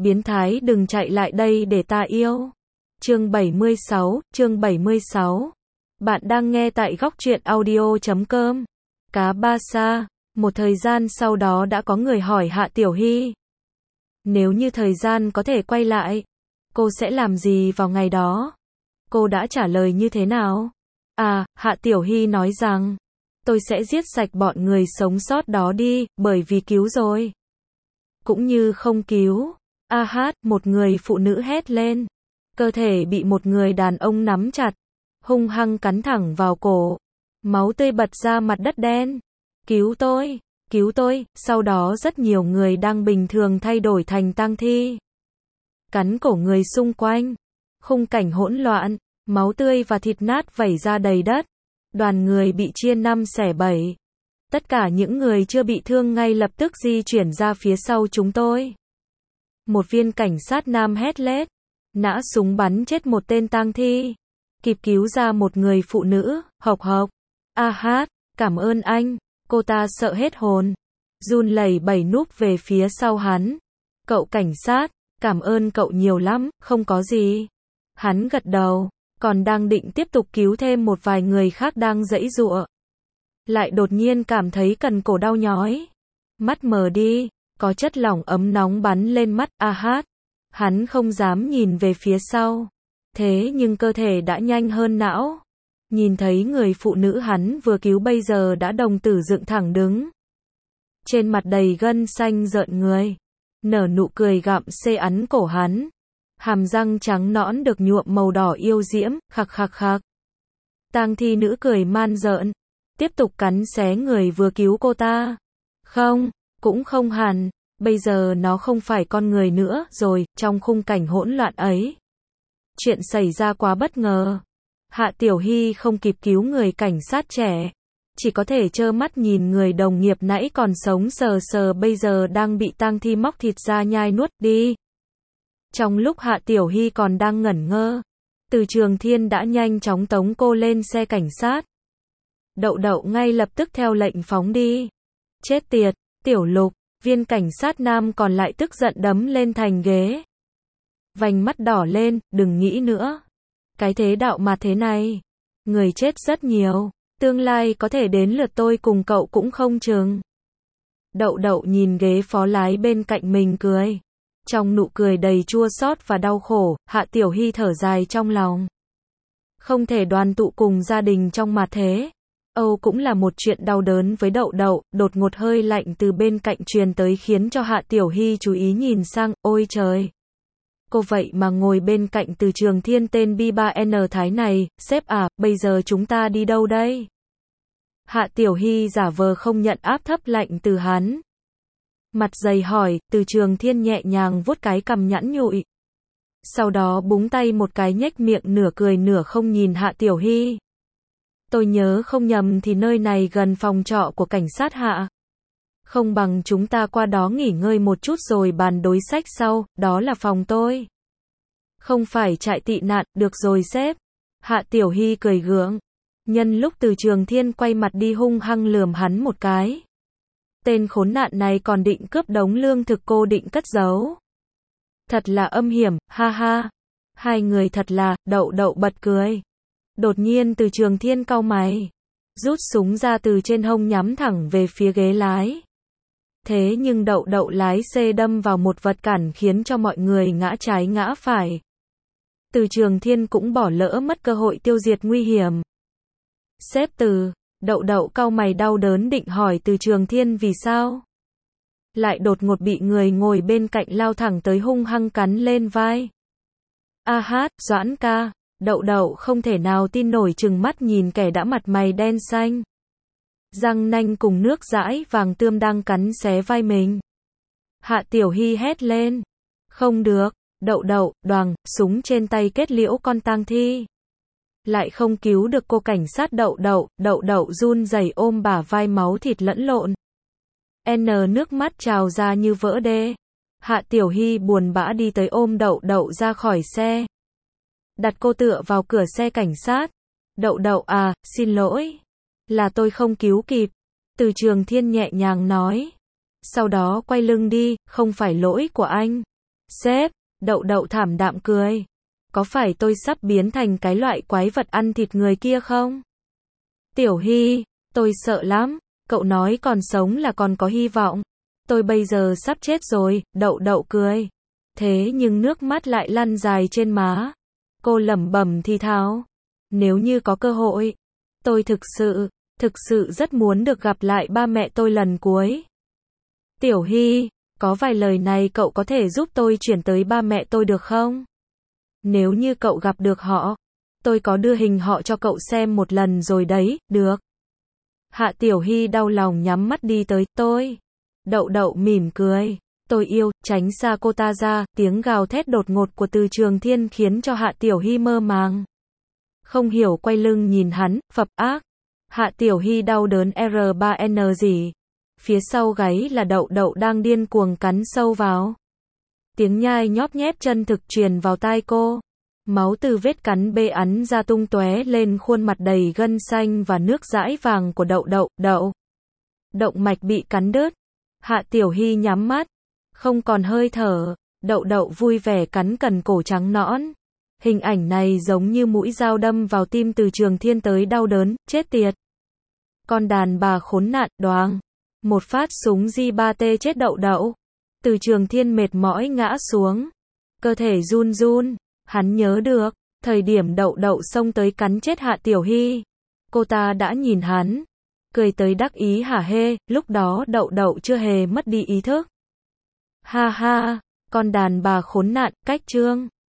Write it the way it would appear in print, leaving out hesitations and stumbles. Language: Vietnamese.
biến thái đừng chạy lại đây để ta yêu. Chương 76. Bạn đang nghe tại góc truyện audio.com. Cá ba sa. Một thời gian sau đó đã có người hỏi Hạ Tiểu Hy. Nếu như thời gian có thể quay lại, cô sẽ làm gì vào ngày đó? Cô đã trả lời như thế nào? Hạ Tiểu Hy nói rằng, tôi sẽ giết sạch bọn người sống sót đó đi, bởi vì cứu rồi. Cũng như không cứu. Một người phụ nữ hét lên. Cơ thể bị một người đàn ông nắm chặt, hung hăng cắn thẳng vào cổ. Máu tươi bật ra mặt đất đen. Cứu tôi, sau đó rất nhiều người đang bình thường thay đổi thành tang thi. Cắn cổ người xung quanh. Khung cảnh hỗn loạn, máu tươi và thịt nát vẩy ra đầy đất. Đoàn người bị chia 5 xẻ 7. Tất cả những người chưa bị thương ngay lập tức di chuyển ra phía sau chúng tôi. Một viên cảnh sát nam hét lên, nã súng bắn chết một tên tang thi, kịp cứu ra một người phụ nữ, hộc hộc. Cảm ơn anh. Cô ta sợ hết hồn, run lẩy bẩy núp về phía sau hắn. Cậu cảnh sát, cảm ơn cậu nhiều lắm, không có gì. Hắn gật đầu, còn đang định tiếp tục cứu thêm một vài người khác đang giãy giụa. Lại đột nhiên cảm thấy cần cổ đau nhói. Mắt mờ đi, có chất lỏng ấm nóng bắn lên mắt. Hắn không dám nhìn về phía sau. Thế nhưng cơ thể đã nhanh hơn não. Nhìn thấy người phụ nữ hắn vừa cứu bây giờ đã đồng tử dựng thẳng đứng. Trên mặt đầy gân xanh rợn người. Nở nụ cười gặm xê ấn cổ hắn. Hàm răng trắng nõn được nhuộm màu đỏ yêu diễm, khạc. Tang thi nữ cười man rợn. Tiếp tục cắn xé người vừa cứu cô ta. Không, cũng không hẳn. Bây giờ nó không phải con người nữa rồi, trong khung cảnh hỗn loạn ấy. Chuyện xảy ra quá bất ngờ. Hạ Tiểu Hy không kịp cứu người cảnh sát trẻ. Chỉ có thể trơ mắt nhìn người đồng nghiệp nãy còn sống sờ bây giờ đang bị tang thi móc thịt ra nhai nuốt đi. Trong lúc Hạ Tiểu Hy còn đang ngẩn ngơ, Từ Trường Thiên đã nhanh chóng tống cô lên xe cảnh sát. Đậu ngay lập tức theo lệnh phóng đi. Chết tiệt, Tiểu Lục, viên cảnh sát nam còn lại tức giận đấm lên thành ghế. Vành mắt đỏ lên, đừng nghĩ nữa. Cái thế đạo mà thế này, người chết rất nhiều, tương lai có thể đến lượt tôi cùng cậu cũng không chừng. Đậu nhìn ghế phó lái bên cạnh mình cười. Trong nụ cười đầy chua xót và đau khổ, Hạ Tiểu Hy thở dài trong lòng. Không thể đoàn tụ cùng gia đình trong mà thế. Cũng là một chuyện đau đớn với Đậu. Đột ngột hơi lạnh từ bên cạnh truyền tới khiến cho Hạ Tiểu Hy chú ý nhìn sang. Ôi trời! Cô vậy mà ngồi bên cạnh Từ Trường Thiên tên B3N Thái này. Sếp bây giờ chúng ta đi đâu đây? Hạ Tiểu Hy giả vờ không nhận áp thấp lạnh từ hắn. Mặt dày hỏi. Từ Trường Thiên nhẹ nhàng vuốt cái cằm nhẵn nhụi. Sau đó búng tay một cái nhếch miệng nửa cười nửa không nhìn Hạ Tiểu Hy. Tôi nhớ không nhầm thì nơi này gần phòng trọ của cảnh sát Hạ. Không bằng chúng ta qua đó nghỉ ngơi một chút rồi bàn đối sách sau, đó là phòng tôi. Không phải trại tị nạn, được rồi sếp. Hạ Tiểu Hy cười gượng. Nhân lúc Từ Trường Thiên quay mặt đi hung hăng lườm hắn một cái. Tên khốn nạn này còn định cướp đống lương thực cô định cất giấu. Thật là âm hiểm, ha. Hai người thật là, Đậu bật cười. Đột nhiên Từ Trường Thiên cau mày. Rút súng ra từ trên hông nhắm thẳng về phía ghế lái. Thế nhưng Đậu lái xe đâm vào một vật cản khiến cho mọi người ngã trái ngã phải. Từ Trường Thiên cũng bỏ lỡ mất cơ hội tiêu diệt nguy hiểm. Sếp Từ, Đậu cau mày đau đớn định hỏi Từ Trường Thiên vì sao. Lại đột ngột bị người ngồi bên cạnh lao thẳng tới hung hăng cắn lên vai. Doãn ca. Đậu không thể nào tin nổi trừng mắt nhìn kẻ đã mặt mày đen xanh. Răng nanh cùng nước dãi vàng tươm đang cắn xé vai mình. Hạ Tiểu Hy hét lên. Không được, Đậu, đoàng, súng trên tay kết liễu con tang thi. Lại không cứu được cô cảnh sát Đậu run rẩy ôm bả vai máu thịt lẫn lộn. Nước mắt trào ra như vỡ đê. Hạ Tiểu Hy buồn bã đi tới ôm Đậu ra khỏi xe. Đặt cô tựa vào cửa xe cảnh sát. Đậu xin lỗi. Là tôi không cứu kịp. Từ Trường Thiên nhẹ nhàng nói. Sau đó quay lưng đi, không phải lỗi của anh. Sếp, Đậu Đậu thảm đạm cười. Có phải tôi sắp biến thành cái loại quái vật ăn thịt người kia không? Tiểu Hy, tôi sợ lắm, cậu nói còn sống là còn có hy vọng. Tôi bây giờ sắp chết rồi, Đậu Đậu cười. Thế nhưng nước mắt lại lăn dài trên má. Cô lẩm bẩm thì thào. Nếu như có cơ hội, tôi thực sự rất muốn được gặp lại ba mẹ tôi lần cuối. Tiểu Hy, có vài lời này cậu có thể giúp tôi chuyển tới ba mẹ tôi được không? Nếu như cậu gặp được họ, tôi có đưa hình họ cho cậu xem một lần rồi đấy, được. Hạ Tiểu Hy đau lòng nhắm mắt đi tới, tôi. Đậu Đậu mỉm cười. Tôi yêu, tránh xa cô ta ra, tiếng gào thét đột ngột của Từ Trường Thiên khiến cho Hạ Tiểu Hy mơ màng. Không hiểu quay lưng nhìn hắn, phập ác. Hạ Tiểu Hy đau đớn R3N gì. Phía sau gáy là Đậu Đậu đang điên cuồng cắn sâu vào. Tiếng nhai nhóp nhép chân thực truyền vào tai cô. Máu từ vết cắn bê ắn ra tung tóe lên khuôn mặt đầy gân xanh và nước dãi vàng của Đậu Đậu. Động mạch bị cắn đứt. Hạ Tiểu Hy nhắm mắt. Không còn hơi thở. Đậu Đậu vui vẻ cắn cần cổ trắng nõn. Hình ảnh này giống như mũi dao đâm vào tim Từ Trường Thiên tới đau đớn, chết tiệt. Con đàn bà khốn nạn, đoàng. Một phát súng J3T chết Đậu Đậu. Từ Trường Thiên mệt mỏi ngã xuống. Cơ thể run run. Hắn nhớ được, thời điểm Đậu Đậu xông tới cắn chết Hạ Tiểu Hy. Cô ta đã nhìn hắn. Cười tới đắc ý hả hê, lúc đó Đậu Đậu chưa hề mất đi ý thức. Ha ha, con đàn bà khốn nạn, cách chương.